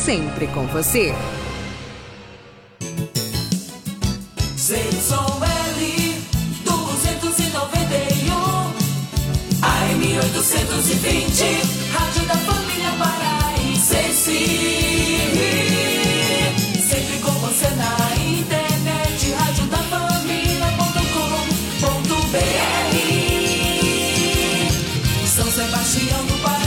sempre com você. ZYL 291, AM 820, Rádio da Família Paraense. Sempre com você na internet, radiodafamilia.com.br. São Sebastião do Paraná,